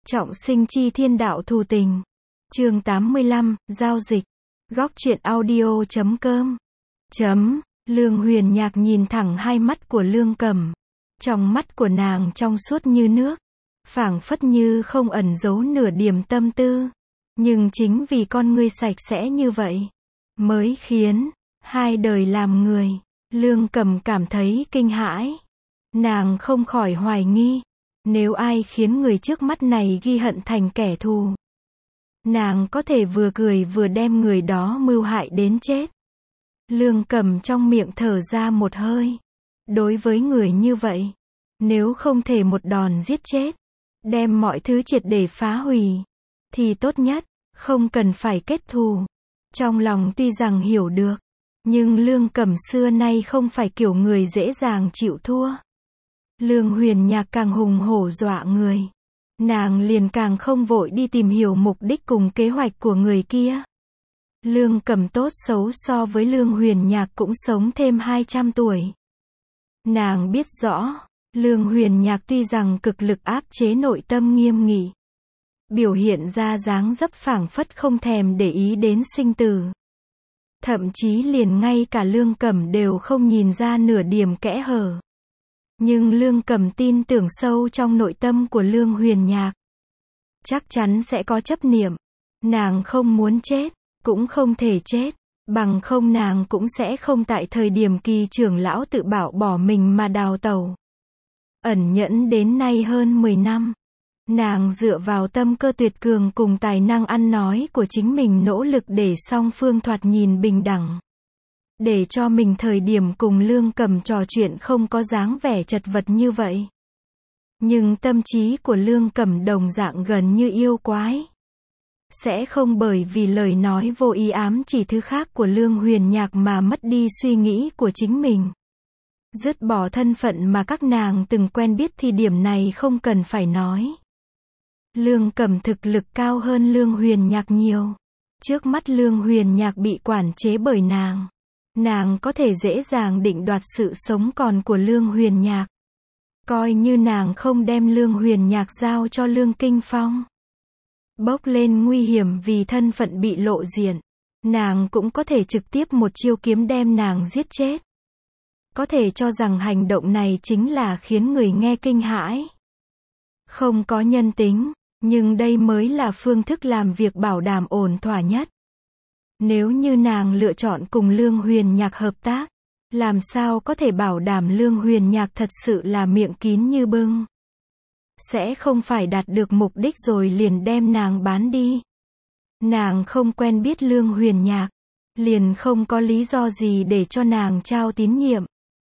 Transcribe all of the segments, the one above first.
Trọng sinh chi thiên đạo thù tình. Chương 85, giao dịch. Góc truyện audio.com. Lương Huyền Nhạc nhìn thẳng hai mắt của Lương Cẩm. Trong mắt của nàng trong suốt như nước, phảng phất như không ẩn giấu nửa điểm tâm tư. Nhưng chính vì con ngươi sạch sẽ như vậy, mới khiến hai đời làm người, Lương Cẩm cảm thấy kinh hãi. Nàng không khỏi hoài nghi, nếu ai khiến người trước mắt này ghi hận thành kẻ thù, nàng có thể vừa cười vừa đem người đó mưu hại đến chết. Lương Cẩm trong miệng thở ra một hơi. Đối với người như vậy, nếu không thể một đòn giết chết, đem mọi thứ triệt để phá hủy, thì tốt nhất, không cần phải kết thù. Trong lòng tuy rằng hiểu được, nhưng Lương Cẩm xưa nay không phải kiểu người dễ dàng chịu thua. Lương Huyền Nhạc càng hùng hổ dọa người, nàng liền càng không vội đi tìm hiểu mục đích cùng kế hoạch của người kia. Lương Cẩm tốt xấu so với Lương Huyền Nhạc cũng sống thêm 200 tuổi. Nàng biết rõ, Lương Huyền Nhạc tuy rằng cực lực áp chế nội tâm nghiêm nghị, biểu hiện ra dáng dấp phảng phất không thèm để ý đến sinh tử. Thậm chí liền ngay cả Lương Cẩm đều không nhìn ra nửa điểm kẽ hở. Nhưng Lương Cẩm tin tưởng sâu trong nội tâm của Lương Huyền Nhạc, chắc chắn sẽ có chấp niệm. Nàng không muốn chết, cũng không thể chết, bằng không nàng cũng sẽ không tại thời điểm Kỳ trưởng lão tự bảo bỏ mình mà đào tẩu. Ẩn nhẫn đến nay hơn 10 năm, nàng dựa vào tâm cơ tuyệt cường cùng tài năng ăn nói của chính mình nỗ lực để song phương thoạt nhìn bình đẳng. Để cho mình thời điểm cùng Lương Cẩm trò chuyện không có dáng vẻ chật vật như vậy. Nhưng tâm trí của Lương Cẩm đồng dạng gần như yêu quái. Sẽ không bởi vì lời nói vô ý ám chỉ thứ khác của Lương Huyền Nhạc mà mất đi suy nghĩ của chính mình. Dứt bỏ thân phận mà các nàng từng quen biết thì điểm này không cần phải nói. Lương Cẩm thực lực cao hơn Lương Huyền Nhạc nhiều. Trước mắt Lương Huyền Nhạc bị quản chế bởi nàng có thể dễ dàng định đoạt sự sống còn của Lương Huyền Nhạc. Coi như nàng không đem Lương Huyền Nhạc giao cho Lương Kinh Phong, bốc lên nguy hiểm vì thân phận bị lộ diện, nàng cũng có thể trực tiếp một chiêu kiếm đem nàng giết chết. Có thể cho rằng hành động này chính là khiến người nghe kinh hãi. Không có nhân tính, nhưng đây mới là phương thức làm việc bảo đảm ổn thỏa nhất. Nếu như nàng lựa chọn cùng Lương Huyền Nhạc hợp tác, làm sao có thể bảo đảm Lương Huyền Nhạc thật sự là miệng kín như bưng, sẽ không phải đạt được mục đích rồi liền đem nàng bán đi. Nàng không quen biết Lương Huyền Nhạc, liền không có lý do gì để cho nàng trao tín nhiệm.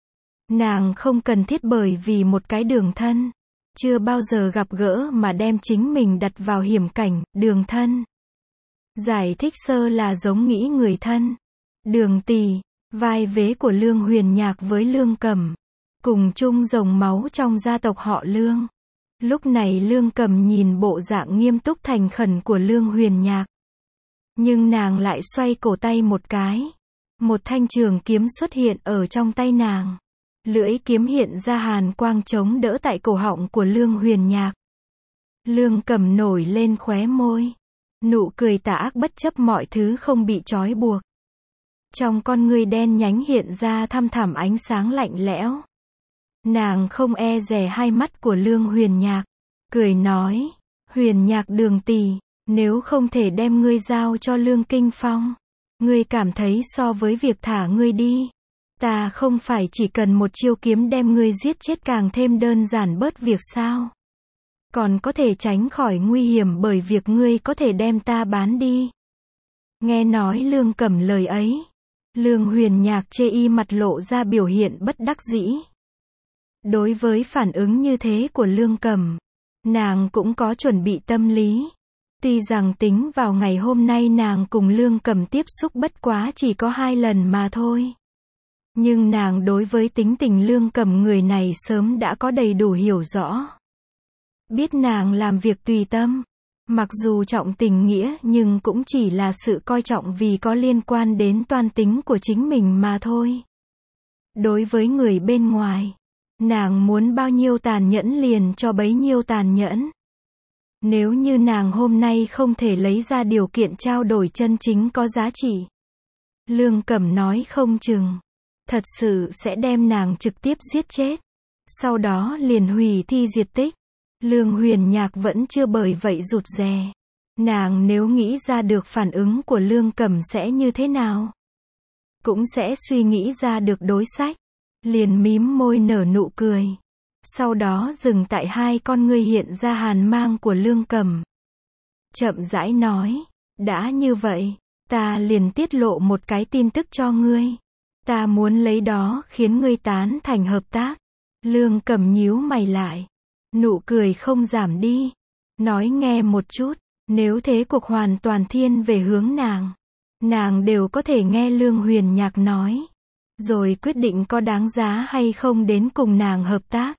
Nàng không cần thiết bởi vì một cái đường thân chưa bao giờ gặp gỡ mà đem chính mình đặt vào hiểm cảnh. Đường thân, giải thích sơ là giống nghĩ người thân. Đường tỷ, vai vế của Lương Huyền Nhạc với Lương Cẩm, cùng chung dòng máu trong gia tộc họ Lương. Lúc này Lương Cẩm nhìn bộ dạng nghiêm túc thành khẩn của Lương Huyền Nhạc, nhưng nàng lại xoay cổ tay một cái, một thanh trường kiếm xuất hiện ở trong tay nàng. Lưỡi kiếm hiện ra hàn quang chống đỡ tại cổ họng của Lương Huyền Nhạc. Lương Cẩm nổi lên khóe môi, nụ cười tà ác bất chấp mọi thứ không bị trói buộc. Trong con ngươi đen nhánh hiện ra thăm thẳm ánh sáng lạnh lẽo. Nàng không e dè hai mắt của Lương Huyền Nhạc, cười nói, Huyền Nhạc đường tỷ, nếu không thể đem ngươi giao cho Lương Kinh Phong, ngươi cảm thấy so với việc thả ngươi đi, ta không phải chỉ cần một chiêu kiếm đem ngươi giết chết càng thêm đơn giản bớt việc sao? Còn có thể tránh khỏi nguy hiểm bởi việc ngươi có thể đem ta bán đi. Nghe nói Lương Cẩm lời ấy, Lương Huyền Nhạc chê y mặt lộ ra biểu hiện bất đắc dĩ. Đối với phản ứng như thế của Lương Cẩm, nàng cũng có chuẩn bị tâm lý. Tuy rằng tính vào ngày hôm nay nàng cùng Lương Cẩm tiếp xúc bất quá chỉ có 2 lần mà thôi. Nhưng nàng đối với tính tình Lương Cẩm người này sớm đã có đầy đủ hiểu rõ. Biết nàng làm việc tùy tâm, mặc dù trọng tình nghĩa nhưng cũng chỉ là sự coi trọng vì có liên quan đến toan tính của chính mình mà thôi. Đối với người bên ngoài, nàng muốn bao nhiêu tàn nhẫn liền cho bấy nhiêu tàn nhẫn. Nếu như nàng hôm nay không thể lấy ra điều kiện trao đổi chân chính có giá trị, Lương Cẩm nói không chừng, thật sự sẽ đem nàng trực tiếp giết chết. Sau đó liền hủy thi diệt tích. Lương Huyền Nhạc vẫn chưa bởi vậy rụt rè. Nàng nếu nghĩ ra được phản ứng của Lương Cẩm sẽ như thế nào, cũng sẽ suy nghĩ ra được đối sách. Liền mím môi nở nụ cười. Sau đó dừng tại hai con ngươi hiện ra hàn mang của Lương Cẩm. Chậm rãi nói, đã như vậy, ta liền tiết lộ một cái tin tức cho ngươi. Ta muốn lấy đó khiến ngươi tán thành hợp tác. Lương Cẩm nhíu mày lại. Nụ cười không giảm đi. Nói nghe một chút, nếu thế cuộc hoàn toàn thiên về hướng nàng. Nàng đều có thể nghe Lương Huyền Nhạc nói. Rồi quyết định có đáng giá hay không đến cùng nàng hợp tác.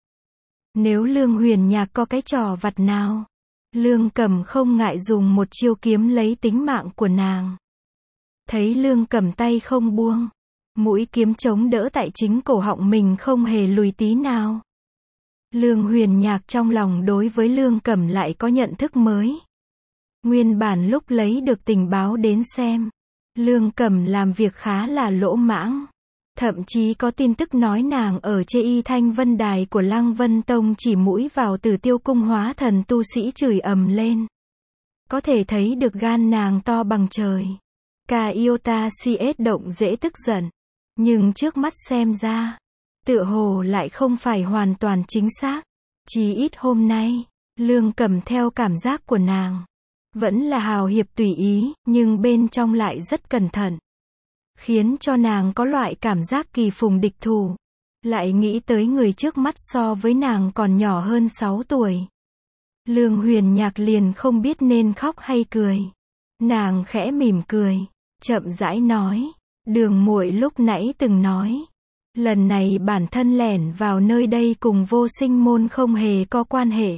Nếu Lương Huyền Nhạc có cái trò vặt nào, Lương Cẩm không ngại dùng một chiêu kiếm lấy tính mạng của nàng. Thấy Lương Cẩm tay không buông, mũi kiếm chống đỡ tại chính cổ họng mình không hề lùi tí nào. Lương Huyền Nhạc trong lòng đối với Lương Cẩm lại có nhận thức mới. Nguyên bản lúc lấy được tình báo đến xem, Lương Cẩm làm việc khá là lỗ mãng. Thậm chí có tin tức nói nàng ở Chê Y Thanh Vân Đài của Lăng Vân Tông chỉ mũi vào Tử Tiêu Cung hóa thần tu sĩ chửi ầm lên. Có thể thấy được gan nàng to bằng trời. Ca Iota CS động dễ tức giận. Nhưng trước mắt xem ra, tựa hồ lại không phải hoàn toàn chính xác. Chí ít hôm nay, Lương Cẩm theo cảm giác của nàng, vẫn là hào hiệp tùy ý, nhưng bên trong lại rất cẩn thận. Khiến cho nàng có loại cảm giác kỳ phùng địch thủ. Lại nghĩ tới người trước mắt so với nàng còn nhỏ hơn 6 tuổi. Lương Huyền Nhạc liền không biết nên khóc hay cười. Nàng khẽ mỉm cười, chậm rãi nói, Đường muội lúc nãy từng nói, lần này bản thân lẻn vào nơi đây cùng Vô Sinh môn không hề có quan hệ.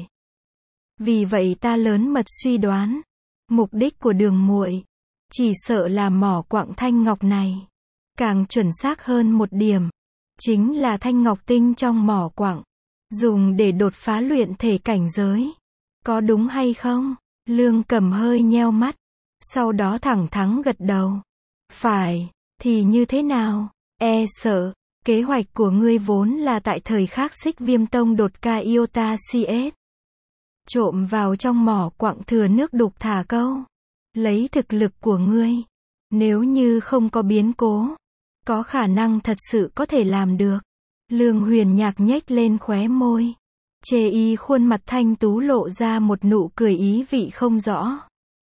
Vì vậy ta lớn mật suy đoán, mục đích của Đường muội chỉ sợ là mỏ quặng thanh ngọc này. Càng chuẩn xác hơn một điểm, chính là thanh ngọc tinh trong mỏ quặng, dùng để đột phá luyện thể cảnh giới. Có đúng hay không? Lương Cẩm hơi nheo mắt, sau đó thẳng thắn gật đầu. Phải, thì như thế nào? E sợ, kế hoạch của ngươi vốn là tại thời khắc Xích Viêm Tông đột Ca Iota CS. Trộm vào trong mỏ quặng thừa nước đục thả câu. Lấy thực lực của ngươi, nếu như không có biến cố, có khả năng thật sự có thể làm được. Lương Huyền Nhạc nhếch lên khóe môi. Chê Y khuôn mặt thanh tú lộ ra một nụ cười ý vị không rõ.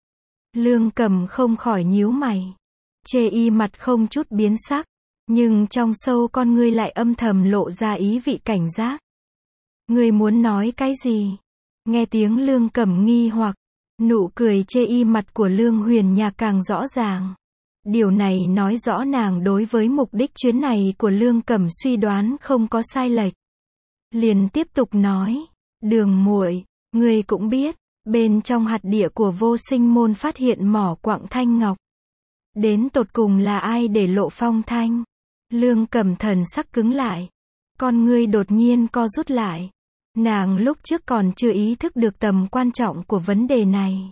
Lương Cẩm không khỏi nhíu mày. Chê Y mặt không chút biến sắc, nhưng trong sâu con ngươi lại âm thầm lộ ra ý vị cảnh giác. Ngươi muốn nói cái gì? Nghe tiếng Lương Cẩm nghi hoặc, nụ cười chê y mặt của Lương Huyền Nhạc càng rõ ràng. Điều này nói rõ nàng đối với mục đích chuyến này của Lương Cẩm suy đoán không có sai lệch. Liền tiếp tục nói, Đường muội, ngươi cũng biết, bên trong hạt địa của Vô Sinh môn phát hiện mỏ quặng thanh ngọc. Đến tột cùng là ai để lộ phong thanh? Lương Cẩm thần sắc cứng lại. Con ngươi đột nhiên co rút lại. Nàng lúc trước còn chưa ý thức được tầm quan trọng của vấn đề này.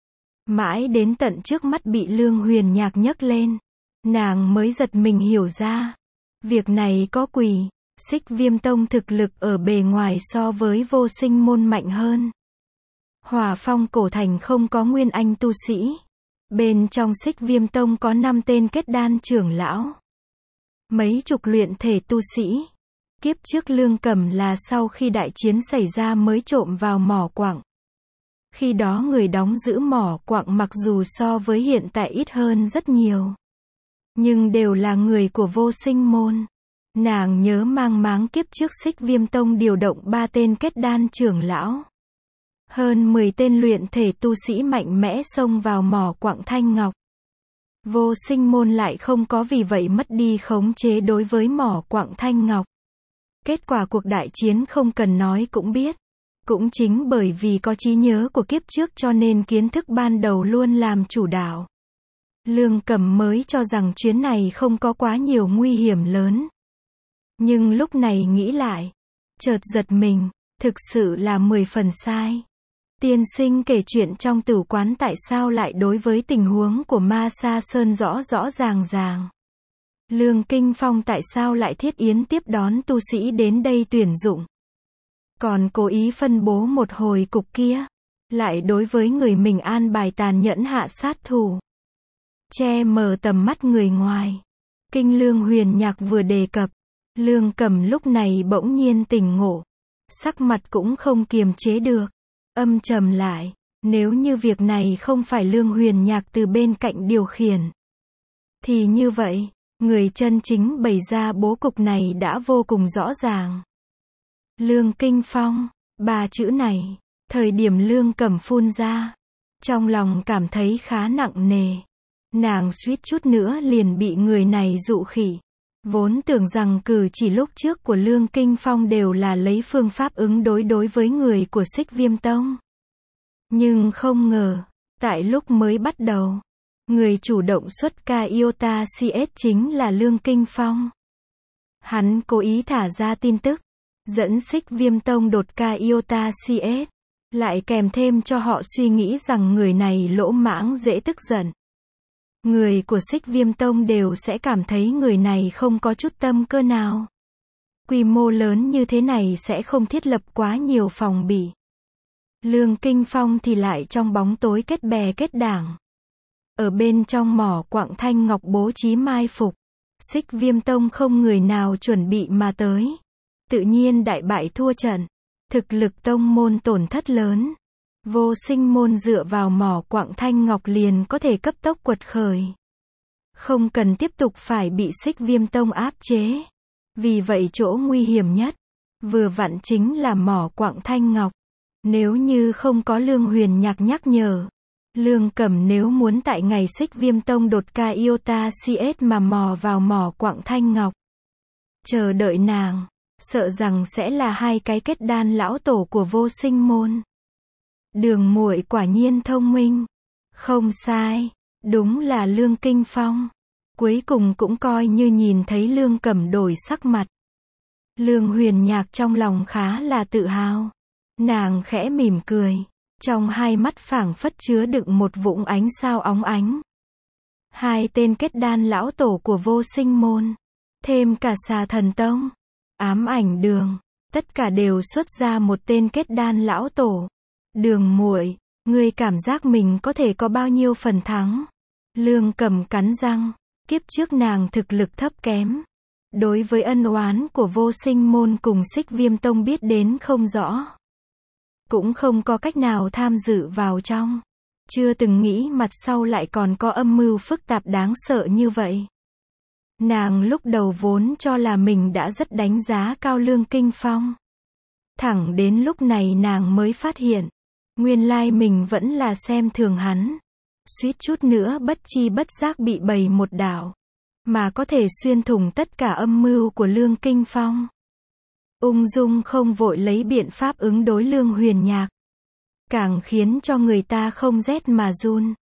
Mãi đến tận trước mắt bị Lương Huyền Nhạc nhấc lên, nàng mới giật mình hiểu ra. Việc này có quỷ, Xích Viêm Tông thực lực ở bề ngoài so với Vô Sinh môn mạnh hơn. Hỏa Phong cổ thành không có nguyên anh tu sĩ. Bên trong Xích Viêm Tông có 5 tên kết đan trưởng lão. Mấy chục luyện thể tu sĩ. Kiếp trước Lương Cẩm là sau khi đại chiến xảy ra mới trộm vào mỏ quặng. Khi đó người đóng giữ mỏ quặng mặc dù so với hiện tại ít hơn rất nhiều, nhưng đều là người của Vô Sinh môn. Nàng nhớ mang máng kiếp trước Xích Viêm Tông điều động 3 tên kết đan trưởng lão. Hơn 10 tên luyện thể tu sĩ mạnh mẽ xông vào mỏ quặng thanh ngọc. Vô Sinh môn lại không có vì vậy mất đi khống chế đối với mỏ quặng thanh ngọc. Kết quả cuộc đại chiến không cần nói cũng biết. Cũng chính bởi vì có trí nhớ của kiếp trước cho nên kiến thức ban đầu luôn làm chủ đạo. Lương Cẩm mới cho rằng chuyến này không có quá nhiều nguy hiểm lớn. Nhưng lúc này nghĩ lại, chợt giật mình, thực sự là 10 phần sai. Tiên sinh kể chuyện trong tử quán tại sao lại đối với tình huống của Ma Sa Sơn rõ rõ ràng ràng. Lương Kinh Phong tại sao lại thiết yến tiếp đón tu sĩ đến đây tuyển dụng. Còn cố ý phân bố một hồi cục kia. Lại đối với người mình an bài tàn nhẫn hạ sát thủ. Che mờ tầm mắt người ngoài. Kinh Lương Huyền Nhạc vừa đề cập. Lương Cầm lúc này bỗng nhiên tỉnh ngộ. Sắc mặt cũng không kiềm chế được. Âm trầm lại. Nếu như việc này không phải Lương Huyền Nhạc từ bên cạnh điều khiển. Thì như vậy, người chân chính bày ra bố cục này đã vô cùng rõ ràng. Lương Kinh Phong, ba chữ này, thời điểm Lương Cầm phun ra, trong lòng cảm thấy khá nặng nề. Nàng suýt chút nữa liền bị người này dụ khỉ. Vốn tưởng rằng cử chỉ lúc trước của Lương Kinh Phong đều là lấy phương pháp ứng đối với người của Xích Viêm Tông. Nhưng không ngờ, tại lúc mới bắt đầu, người chủ động xuất ca Iota CS chính là Lương Kinh Phong. Hắn cố ý thả ra tin tức, dẫn Xích Viêm Tông đột ca Iota CS, lại kèm thêm cho họ suy nghĩ rằng người này lỗ mãng dễ tức giận. Người của Xích Viêm Tông đều sẽ cảm thấy người này không có chút tâm cơ nào. Quy mô lớn như thế này sẽ không thiết lập quá nhiều phòng bị. Lương Kinh Phong thì lại trong bóng tối kết bè kết đảng. Ở bên trong mỏ quặng thanh ngọc bố trí mai phục. Xích Viêm Tông không người nào chuẩn bị mà tới. Tự nhiên đại bại thua trận. Thực lực tông môn tổn thất lớn. Vô Sinh môn dựa vào mỏ quặng thanh ngọc liền có thể cấp tốc quật khởi. Không cần tiếp tục phải bị Xích Viêm Tông áp chế. Vì vậy chỗ nguy hiểm nhất, vừa vặn chính là mỏ quặng thanh ngọc. Nếu như không có Lương Huyền Nhạc nhắc nhở, Lương Cầm nếu muốn tại ngày Xích Viêm Tông đột ca Iota CS mà mò vào mỏ quặng thanh ngọc, chờ đợi nàng, sợ rằng sẽ là hai cái kết đan lão tổ của Vô Sinh môn. Đường muội quả nhiên thông minh. Không sai, đúng là Lương Kinh Phong. Cuối cùng cũng coi như nhìn thấy Lương Cầm đổi sắc mặt. Lương Huyền Nhạc trong lòng khá là tự hào. Nàng khẽ mỉm cười, trong hai mắt phảng phất chứa đựng một vũng ánh sao óng ánh. Hai tên kết đan lão tổ của Vô Sinh môn, thêm cả Xà Thần Tông, Ám Ảnh Đường, tất cả đều xuất ra một tên kết đan lão tổ. Đường muội, ngươi cảm giác mình có thể có bao nhiêu phần thắng? Lương Cầm cắn răng, kiếp trước nàng thực lực thấp kém. Đối với ân oán của Vô Sinh môn cùng Xích Viêm Tông biết đến không rõ. Cũng không có cách nào tham dự vào trong. Chưa từng nghĩ mặt sau lại còn có âm mưu phức tạp đáng sợ như vậy. Nàng lúc đầu vốn cho là mình đã rất đánh giá cao Lương Kinh Phong. Thẳng đến lúc này nàng mới phát hiện, nguyên lai mình vẫn là xem thường hắn. Suýt chút nữa bất chi bất giác bị bày một đạo, mà có thể xuyên thủng tất cả âm mưu của Lương Kinh Phong. Ung dung không vội lấy biện pháp ứng đối Lương Huyền Nhạc, càng khiến cho người ta không rét mà run.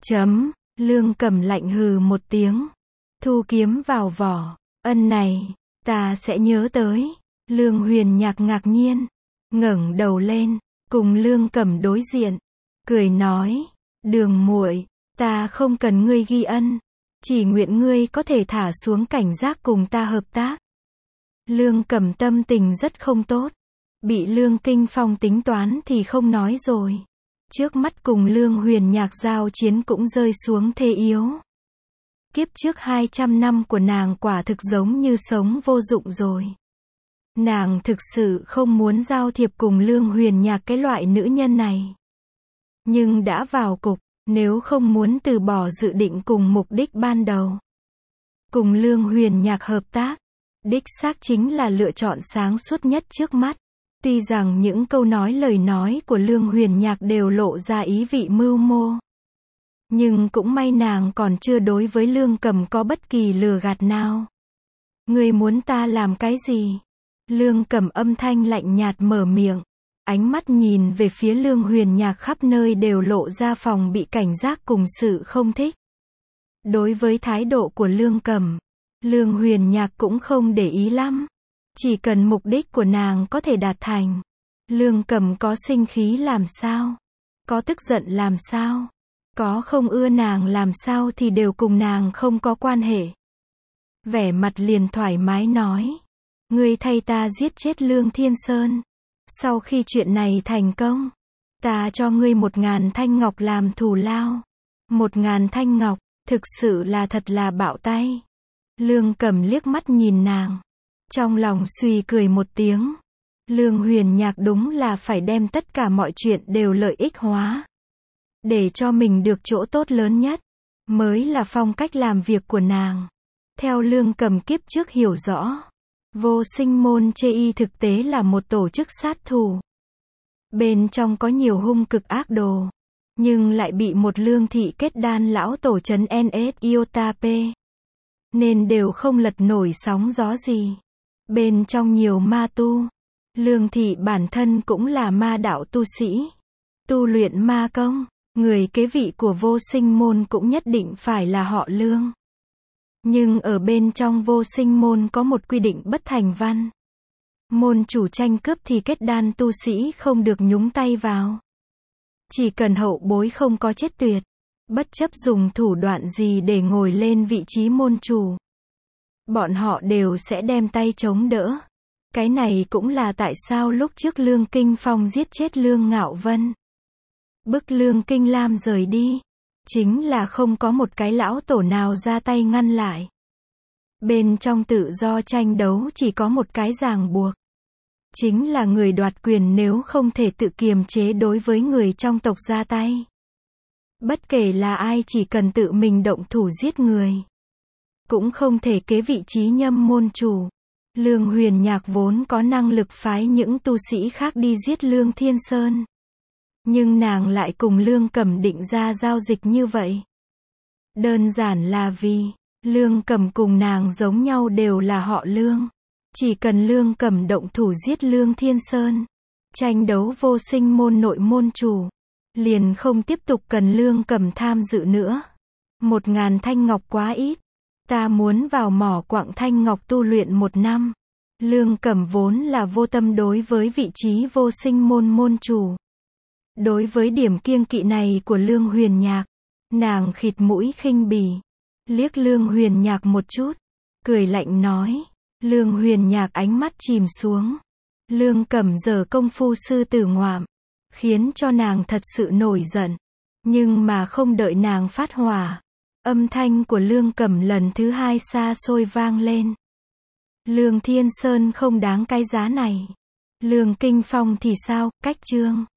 Lương Cầm lạnh hừ một tiếng, thu kiếm vào vỏ. Ân này, ta sẽ nhớ tới. Lương Huyền Nhạc ngạc nhiên, ngẩng đầu lên, cùng Lương Cầm đối diện, cười nói, đường muội, ta không cần ngươi ghi ân, chỉ nguyện ngươi có thể thả xuống cảnh giác cùng ta hợp tác. Lương Cầm tâm tình rất không tốt, bị Lương Kinh Phong tính toán thì không nói rồi. Trước mắt cùng Lương Huyền Nhạc giao chiến cũng rơi xuống thế yếu. Kiếp trước 200 năm của nàng quả thực giống như sống vô dụng rồi. Nàng thực sự không muốn giao thiệp cùng Lương Huyền Nhạc cái loại nữ nhân này. Nhưng đã vào cục, nếu không muốn từ bỏ dự định cùng mục đích ban đầu, cùng Lương Huyền Nhạc hợp tác, đích xác chính là lựa chọn sáng suốt nhất trước mắt. Tuy rằng những câu nói lời nói của Lương Huyền Nhạc đều lộ ra ý vị mưu mô, nhưng cũng may nàng còn chưa đối với Lương Cầm có bất kỳ lừa gạt nào. Ngươi muốn ta làm cái gì? Lương Cầm âm thanh lạnh nhạt mở miệng, ánh mắt nhìn về phía Lương Huyền Nhạc khắp nơi đều lộ ra phòng bị cảnh giác cùng sự không thích. Đối với thái độ của Lương Cầm, Lương Huyền Nhạc cũng không để ý lắm. Chỉ cần mục đích của nàng có thể đạt thành, Lương Cầm có sinh khí làm sao? Có tức giận làm sao? Có không ưa nàng làm sao thì đều cùng nàng không có quan hệ. Vẻ mặt liền thoải mái nói. Ngươi thay ta giết chết Lương Thiên Sơn. Sau khi chuyện này thành công, ta cho ngươi 1000 thanh ngọc làm thù lao. 1000 thanh ngọc, thực sự là thật là bạo tay. Lương Cẩm liếc mắt nhìn nàng. Trong lòng suy cười một tiếng. Lương Huyền Nhạc đúng là phải đem tất cả mọi chuyện đều lợi ích hóa. Để cho mình được chỗ tốt lớn nhất. Mới là phong cách làm việc của nàng. Theo Lương Cẩm kiếp trước hiểu rõ. Vô Sinh Môn Chê Y thực tế là một tổ chức sát thủ. Bên trong có nhiều hung cực ác đồ. Nhưng lại bị một Lương thị kết đan lão tổ trấn NS Iota P. Nên đều không lật nổi sóng gió gì. Bên trong nhiều ma tu. Lương thị bản thân cũng là ma đạo tu sĩ. Tu luyện ma công. Người kế vị của Vô Sinh Môn cũng nhất định phải là họ Lương. Nhưng ở bên trong Vô Sinh Môn có một quy định bất thành văn. Môn chủ tranh cướp thì kết đan tu sĩ không được nhúng tay vào. Chỉ cần hậu bối không có chết tuyệt. Bất chấp dùng thủ đoạn gì để ngồi lên vị trí môn chủ. Bọn họ đều sẽ đem tay chống đỡ. Cái này cũng là tại sao lúc trước Lương Kinh Phong giết chết Lương Ngạo Vân. Bức Lương Kinh Lam rời đi. Chính là không có một cái lão tổ nào ra tay ngăn lại. Bên trong tự do tranh đấu chỉ có một cái ràng buộc. Chính là người đoạt quyền nếu không thể tự kiềm chế đối với người trong tộc ra tay. Bất kể là ai chỉ cần tự mình động thủ giết người. Cũng không thể kế vị trí nhâm môn chủ. Lương Huyền Nhạc vốn có năng lực phái những tu sĩ khác đi giết Lương Thiên Sơn. Nhưng nàng lại cùng Lương Cẩm định ra giao dịch như vậy. Đơn giản là vì, Lương Cẩm cùng nàng giống nhau đều là họ Lương. Chỉ cần Lương Cẩm động thủ giết Lương Thiên Sơn. Tranh đấu Vô Sinh Môn nội môn chủ. Liền không tiếp tục cần Lương Cẩm tham dự nữa. 1000 thanh ngọc quá ít. Ta muốn vào mỏ quặng thanh ngọc tu luyện 1 năm. Lương Cẩm vốn là vô tâm đối với vị trí Vô Sinh Môn môn chủ. Đối với điểm kiêng kỵ này của Lương Huyền Nhạc, nàng khịt mũi khinh bỉ. Liếc Lương Huyền Nhạc một chút. Cười lạnh nói. Lương Huyền Nhạc ánh mắt chìm xuống. Lương Cẩm giở công phu sư tử ngoạm. Khiến cho nàng thật sự nổi giận. Nhưng mà không đợi nàng phát hỏa. Âm thanh của Lương Cẩm lần thứ 2 xa xôi vang lên. Lương Thiên Sơn không đáng cái giá này. Lương Kinh Phong thì sao, cách chương.